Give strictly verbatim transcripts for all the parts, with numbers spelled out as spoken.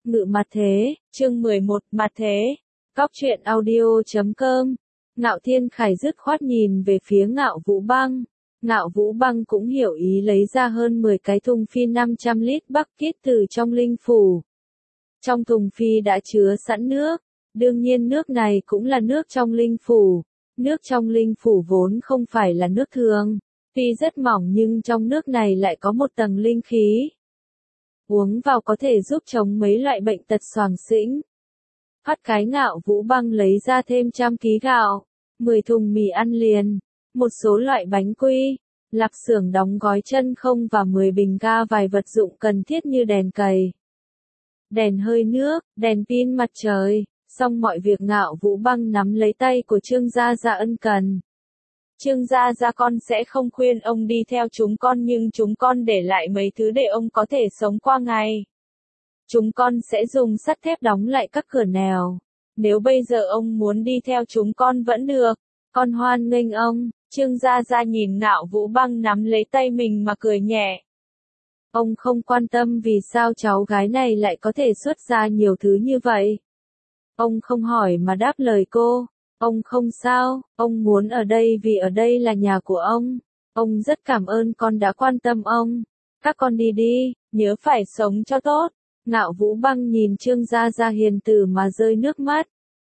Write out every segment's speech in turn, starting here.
Ngự mặt thế, chương mười một, mặt thế. Cóc truyện audio chấm com. Ngạo Thiên Khải dứt khoát nhìn về phía Ngạo Vũ Băng. Ngạo Vũ Băng cũng hiểu ý lấy ra hơn mười cái thùng phi năm trăm lít bucket từ trong linh phủ. Trong thùng phi đã chứa sẵn nước. Đương nhiên nước này cũng là nước trong linh phủ. Nước trong linh phủ vốn không phải là nước thường. Tuy rất mỏng nhưng trong nước này lại có một tầng linh khí. Uống vào có thể giúp chống mấy loại bệnh tật xoàng xĩnh. Phát cái Ngạo Vũ Băng lấy ra thêm trăm ký gạo, mười thùng mì ăn liền, một số loại bánh quy, lạp xưởng đóng gói chân không và mười bình ga vài vật dụng cần thiết như đèn cầy, đèn hơi nước, đèn pin mặt trời. Xong mọi việc Ngạo Vũ Băng nắm lấy tay của Trương Gia Gia ân cần. Trương Gia Gia, con sẽ không khuyên ông đi theo chúng con, nhưng chúng con để lại mấy thứ để ông có thể sống qua ngày. Chúng con sẽ dùng sắt thép đóng lại các cửa nẻo. Nếu bây giờ ông muốn đi theo chúng con vẫn được. Con hoan nghênh ông. Trương Gia Gia nhìn Ngạo Vũ Băng nắm lấy tay mình mà cười nhẹ. Ông không quan tâm vì sao cháu gái này lại có thể xuất ra nhiều thứ như vậy. Ông không hỏi mà đáp lời cô. Ông không sao, ông muốn ở đây vì ở đây là nhà của ông. Ông rất cảm ơn con đã quan tâm ông. Các con đi đi, nhớ phải sống cho tốt. Ngạo Vũ Băng nhìn Trương Gia Gia hiền từ mà rơi nước mắt.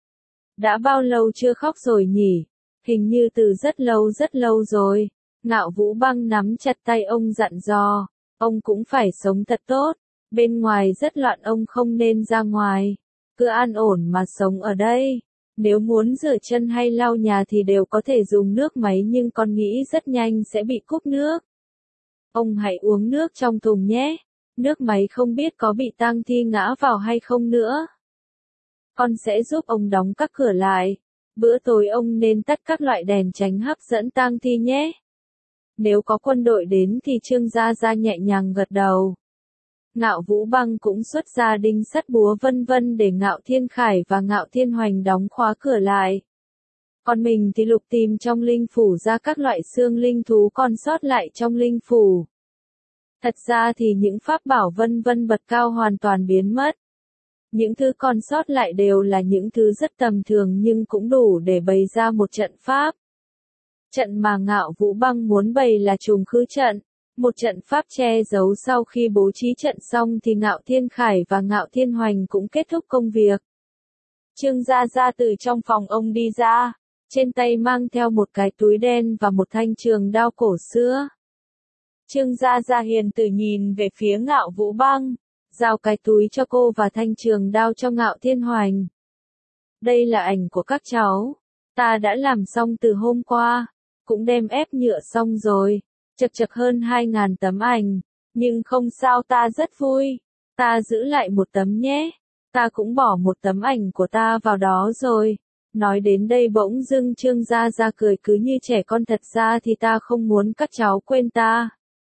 Đã bao lâu chưa khóc rồi nhỉ? Hình như từ rất lâu rất lâu rồi. Ngạo Vũ Băng nắm chặt tay ông dặn dò. Ông cũng phải sống thật tốt. Bên ngoài rất loạn, ông không nên ra ngoài. Cứ an ổn mà sống ở đây. Nếu muốn rửa chân hay lau nhà thì đều có thể dùng nước máy, nhưng con nghĩ rất nhanh sẽ bị cúp nước. Ông hãy uống nước trong thùng nhé. Nước máy không biết có bị tang thi ngã vào hay không nữa. Con sẽ giúp ông đóng các cửa lại. Bữa tối ông nên tắt các loại đèn tránh hấp dẫn tang thi nhé. Nếu có quân đội đến thì Trương Gia Gia nhẹ nhàng gật đầu. Ngạo Vũ Băng cũng xuất ra đinh sắt búa vân vân để Ngạo Thiên Khải và Ngạo Thiên Hoành đóng khóa cửa lại. Còn mình thì lục tìm trong linh phủ ra các loại xương linh thú còn sót lại trong linh phủ. Thật ra thì những pháp bảo vân vân bậc cao hoàn toàn biến mất. Những thứ còn sót lại đều là những thứ rất tầm thường nhưng cũng đủ để bày ra một trận pháp. Trận mà Ngạo Vũ Băng muốn bày là trùng khứ trận. Một trận pháp che giấu. Sau khi bố trí trận xong thì Ngạo Thiên Khải và Ngạo Thiên Hoành cũng kết thúc công việc. Trương Gia Gia từ trong phòng ông đi ra, trên tay mang theo một cái túi đen và một thanh trường đao cổ xưa. Trương Gia Gia hiền từ nhìn về phía Ngạo Vũ Băng, giao cái túi cho cô và thanh trường đao cho Ngạo Thiên Hoành. Đây là ảnh của các cháu, ta đã làm xong từ hôm qua, cũng đem ép nhựa xong rồi. Chật chật hơn hai ngàn tấm ảnh, nhưng không sao, ta rất vui. Ta giữ lại một tấm nhé. Ta cũng bỏ một tấm ảnh của ta vào đó rồi. Nói đến đây bỗng dưng Trương Gia Gia cười cứ như trẻ con, thật ra thì ta không muốn các cháu quên ta,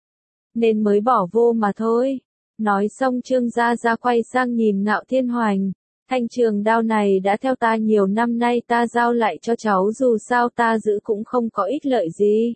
nên mới bỏ vô mà thôi. Nói xong Trương Gia Gia quay sang nhìn Ngạo Thiên Hoành. Thanh trường đao này đã theo ta nhiều năm nay, ta giao lại cho cháu, dù sao ta giữ cũng không có ích lợi gì.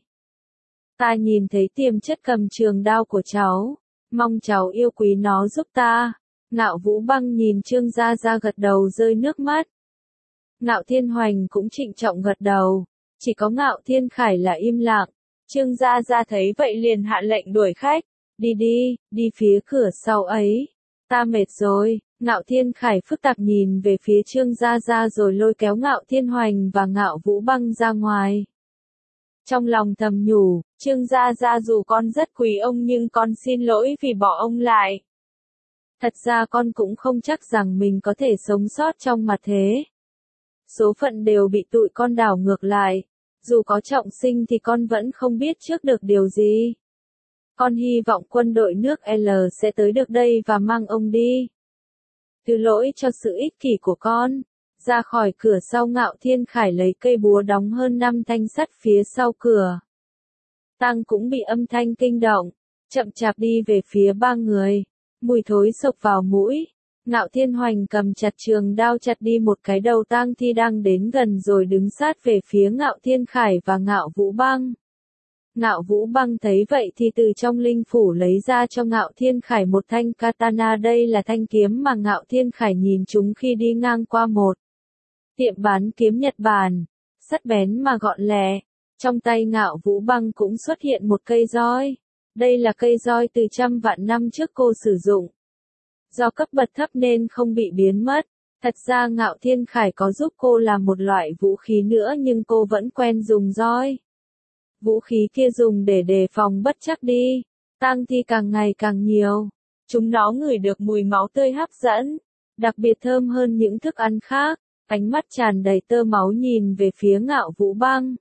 Ta nhìn thấy tiềm chất cầm trường đao của cháu, mong cháu yêu quý nó giúp ta. Ngạo Vũ Băng nhìn Trương Gia Gia gật đầu rơi nước mắt. Ngạo Thiên Hoành cũng trịnh trọng gật đầu, chỉ có Ngạo Thiên Khải là im lặng. Trương Gia Gia thấy vậy liền hạ lệnh đuổi khách, đi đi, đi phía cửa sau ấy. Ta mệt rồi. Ngạo Thiên Khải phức tạp nhìn về phía Trương Gia Gia rồi lôi kéo Ngạo Thiên Hoành và Ngạo Vũ Băng ra ngoài. Trong lòng thầm nhủ, Trương Gia Gia, dù con rất quý ông nhưng con xin lỗi vì bỏ ông lại. Thật ra con cũng không chắc rằng mình có thể sống sót trong mặt thế. Số phận đều bị tụi con đảo ngược lại. Dù có trọng sinh thì con vẫn không biết trước được điều gì. Con hy vọng quân đội nước L sẽ tới được đây và mang ông đi. Thứ lỗi cho sự ích kỷ của con. Ra khỏi cửa sau, Ngạo Thiên Khải lấy cây búa đóng hơn năm thanh sắt phía sau cửa. Tăng cũng bị âm thanh kinh động, chậm chạp đi về phía ba người. Mùi thối sộc vào mũi. Ngạo Thiên Hoành cầm chặt trường đao chặt đi một cái đầu tang thi đang đến gần rồi đứng sát về phía Ngạo Thiên Khải và Ngạo Vũ Băng. Ngạo Vũ Băng thấy vậy thì từ trong linh phủ lấy ra cho Ngạo Thiên Khải một thanh katana, đây là thanh kiếm mà Ngạo Thiên Khải nhìn chúng khi đi ngang qua một tiệm bán kiếm Nhật Bản, sắc bén mà gọn lẹ. Trong tay Ngạo Vũ Băng cũng xuất hiện một cây roi. Đây là cây roi từ trăm vạn năm trước cô sử dụng. Do cấp bậc thấp nên không bị biến mất. Thật ra Ngạo Thiên Khải có giúp cô làm một loại vũ khí nữa nhưng cô vẫn quen dùng roi. Vũ khí kia dùng để đề phòng bất trắc đi. Tang thi càng ngày càng nhiều. Chúng nó ngửi được mùi máu tươi hấp dẫn. Đặc biệt thơm hơn những thức ăn khác. Ánh mắt tràn đầy tơ máu nhìn về phía Ngạo Vũ Băng.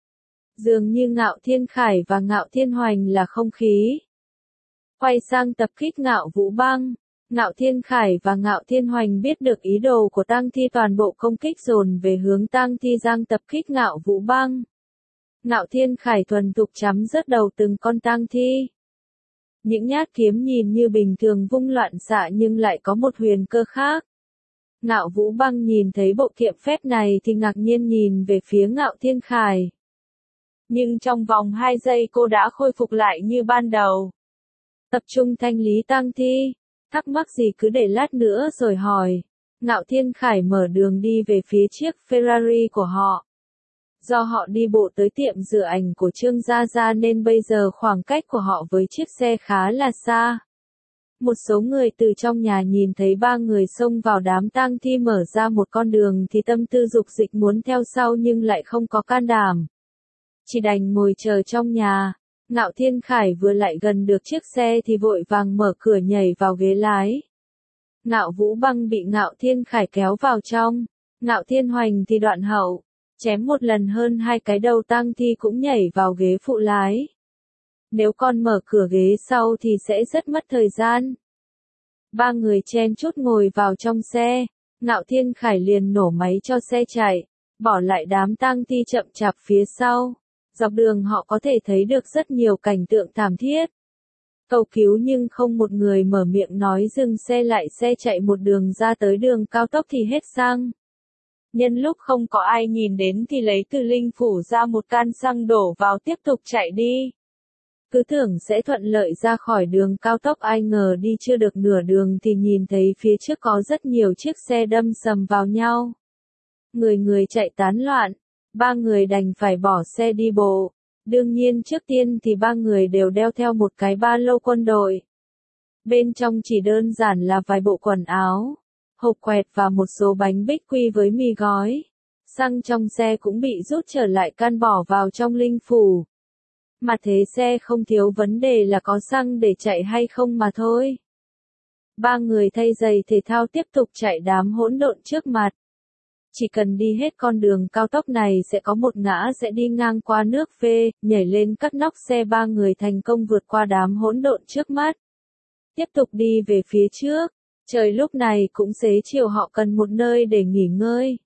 Dường như Ngạo Thiên Khải và Ngạo Thiên Hoành là không khí. Quay sang tập kích Ngạo Vũ Băng. Ngạo Thiên Khải và Ngạo Thiên Hoành biết được ý đồ của tang thi, toàn bộ công kích dồn về hướng tang thi giang tập kích Ngạo Vũ Băng. Ngạo Thiên Khải thuần thục chấm rớt đầu từng con tang thi. Những nhát kiếm nhìn như bình thường vung loạn xạ nhưng lại có một huyền cơ khác. Ngạo Vũ Băng nhìn thấy bộ kiệm phép này thì ngạc nhiên nhìn về phía Ngạo Thiên Khải. Nhưng trong vòng hai giây cô đã khôi phục lại như ban đầu. Tập trung thanh lý tang thi. Thắc mắc gì cứ để lát nữa rồi hỏi. Ngạo Thiên Khải mở đường đi về phía chiếc Ferrari của họ. Do họ đi bộ tới tiệm rửa ảnh của Trương Gia Gia nên bây giờ khoảng cách của họ với chiếc xe khá là xa. Một số người từ trong nhà nhìn thấy ba người xông vào đám tang thi mở ra một con đường thì tâm tư dục dịch muốn theo sau nhưng lại không có can đảm. Chỉ đành ngồi chờ trong nhà. Ngạo Thiên Khải vừa lại gần được chiếc xe thì vội vàng mở cửa nhảy vào ghế lái. Ngạo Vũ Băng bị Ngạo Thiên Khải kéo vào trong. Ngạo Thiên Hoành thì đoạn hậu. Chém một lần hơn hai cái đầu tang thi cũng nhảy vào ghế phụ lái. Nếu con mở cửa ghế sau thì sẽ rất mất thời gian. Ba người chen chúc ngồi vào trong xe. Ngạo Thiên Khải liền nổ máy cho xe chạy. Bỏ lại đám tang thi chậm chạp phía sau. Dọc đường họ có thể thấy được rất nhiều cảnh tượng thảm thiết. Cầu cứu nhưng không một người mở miệng nói dừng xe lại, xe chạy một đường ra tới đường cao tốc thì hết xăng. Nhân lúc không có ai nhìn đến thì lấy từ linh phủ ra một can xăng đổ vào tiếp tục chạy đi. Cứ tưởng sẽ thuận lợi ra khỏi đường cao tốc, ai ngờ đi chưa được nửa đường thì nhìn thấy phía trước có rất nhiều chiếc xe đâm sầm vào nhau. Người người chạy tán loạn. Ba người đành phải bỏ xe đi bộ. Đương nhiên trước tiên thì ba người đều đeo theo một cái ba lô quân đội. Bên trong chỉ đơn giản là vài bộ quần áo, hộp quẹt và một số bánh bích quy với mì gói. Xăng trong xe cũng bị rút trở lại can bỏ vào trong linh phủ. Mà thế xe không thiếu, vấn đề là có xăng để chạy hay không mà thôi. Ba người thay giày thể thao tiếp tục chạy đám hỗn độn trước mặt. Chỉ cần đi hết con đường cao tốc này sẽ có một ngã sẽ đi ngang qua nước phê, nhảy lên các nóc xe, ba người thành công vượt qua đám hỗn độn trước mắt. Tiếp tục đi về phía trước, trời lúc này cũng xế chiều, họ cần một nơi để nghỉ ngơi.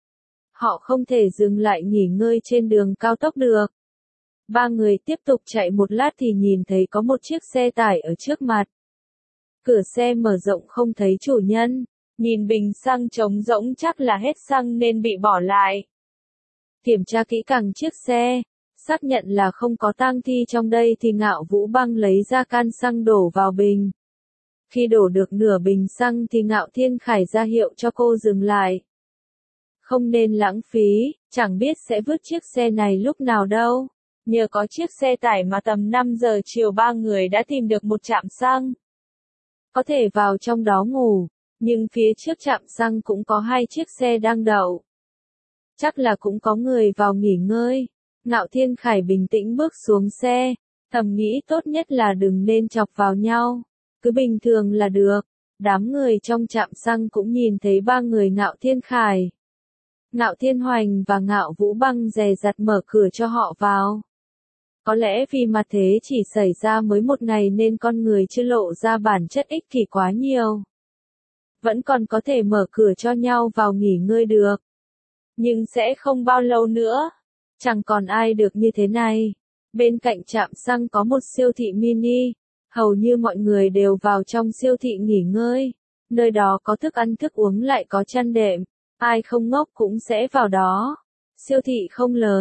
Họ không thể dừng lại nghỉ ngơi trên đường cao tốc được. Ba người tiếp tục chạy một lát thì nhìn thấy có một chiếc xe tải ở trước mặt. Cửa xe mở rộng không thấy chủ nhân. Nhìn bình xăng trống rỗng chắc là hết xăng nên bị bỏ lại. Kiểm tra kỹ càng chiếc xe, xác nhận là không có tang thi trong đây thì Ngạo Vũ Băng lấy ra can xăng đổ vào bình. Khi đổ được nửa bình xăng thì Ngạo Thiên Khải ra hiệu cho cô dừng lại. Không nên lãng phí, chẳng biết sẽ vứt chiếc xe này lúc nào đâu. Nhờ có chiếc xe tải mà tầm năm giờ chiều ba người đã tìm được một trạm xăng. Có thể vào trong đó ngủ. Nhưng phía trước trạm xăng cũng có hai chiếc xe đang đậu. Chắc là cũng có người vào nghỉ ngơi. Ngạo Thiên Khải bình tĩnh bước xuống xe. Thầm nghĩ tốt nhất là đừng nên chọc vào nhau. Cứ bình thường là được. Đám người trong trạm xăng cũng nhìn thấy ba người Ngạo Thiên Khải. Ngạo Thiên Hoành và Ngạo Vũ Băng dè dặt mở cửa cho họ vào. Có lẽ vì mà thế chỉ xảy ra mới một ngày nên con người chưa lộ ra bản chất ích kỷ quá nhiều. Vẫn còn có thể mở cửa cho nhau vào nghỉ ngơi được. Nhưng sẽ không bao lâu nữa. Chẳng còn ai được như thế này. Bên cạnh trạm xăng có một siêu thị mini. Hầu như mọi người đều vào trong siêu thị nghỉ ngơi. Nơi đó có thức ăn thức uống lại có chăn đệm. Ai không ngốc cũng sẽ vào đó. Siêu thị không lớn,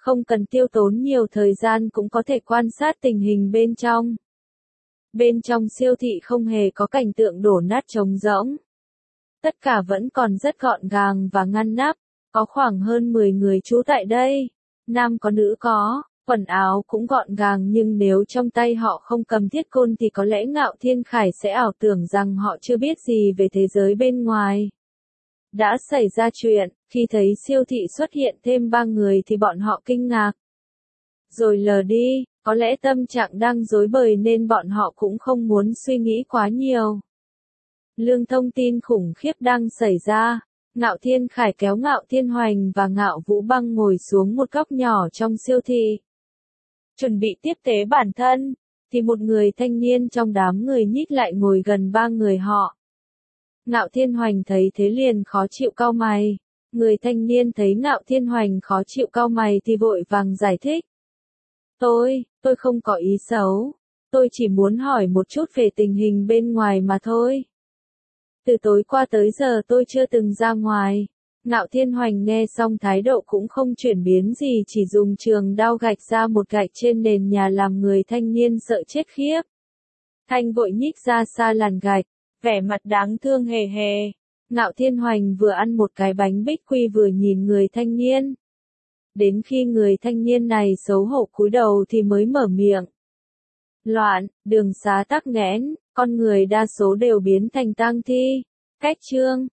không cần tiêu tốn nhiều thời gian cũng có thể quan sát tình hình bên trong. Bên trong siêu thị không hề có cảnh tượng đổ nát trống rỗng. Tất cả vẫn còn rất gọn gàng và ngăn nắp, có khoảng hơn mười người trú tại đây, nam có nữ có, quần áo cũng gọn gàng nhưng nếu trong tay họ không cầm thiết côn thì có lẽ Ngạo Thiên Khải sẽ ảo tưởng rằng họ chưa biết gì về thế giới bên ngoài. Đã xảy ra chuyện, khi thấy siêu thị xuất hiện thêm ba người thì bọn họ kinh ngạc. Rồi lờ đi, có lẽ tâm trạng đang rối bời nên bọn họ cũng không muốn suy nghĩ quá nhiều. Lương thông tin khủng khiếp đang xảy ra. Ngạo Thiên Khải kéo Ngạo Thiên Hoành và Ngạo Vũ Băng ngồi xuống một góc nhỏ trong siêu thị. Chuẩn bị tiếp tế bản thân, thì một người thanh niên trong đám người nhích lại ngồi gần ba người họ. Ngạo Thiên Hoành thấy thế liền khó chịu cau mày. Người thanh niên thấy Ngạo Thiên Hoành khó chịu cau mày thì vội vàng giải thích. Tôi, tôi không có ý xấu. Tôi chỉ muốn hỏi một chút về tình hình bên ngoài mà thôi. Từ tối qua tới giờ tôi chưa từng ra ngoài. Ngạo Thiên Hoành nghe xong thái độ cũng không chuyển biến gì, chỉ dùng trường đao gạch ra một gạch trên nền nhà làm người thanh niên sợ chết khiếp. Thanh vội nhích ra xa làn gạch, vẻ mặt đáng thương hề hề. Ngạo Thiên Hoành vừa ăn một cái bánh bích quy vừa nhìn người thanh niên. Đến khi người thanh niên này xấu hổ cúi đầu thì mới mở miệng. Loạn, đường xá tắc nghẽn, con người đa số đều biến thành tang thi. Cách chương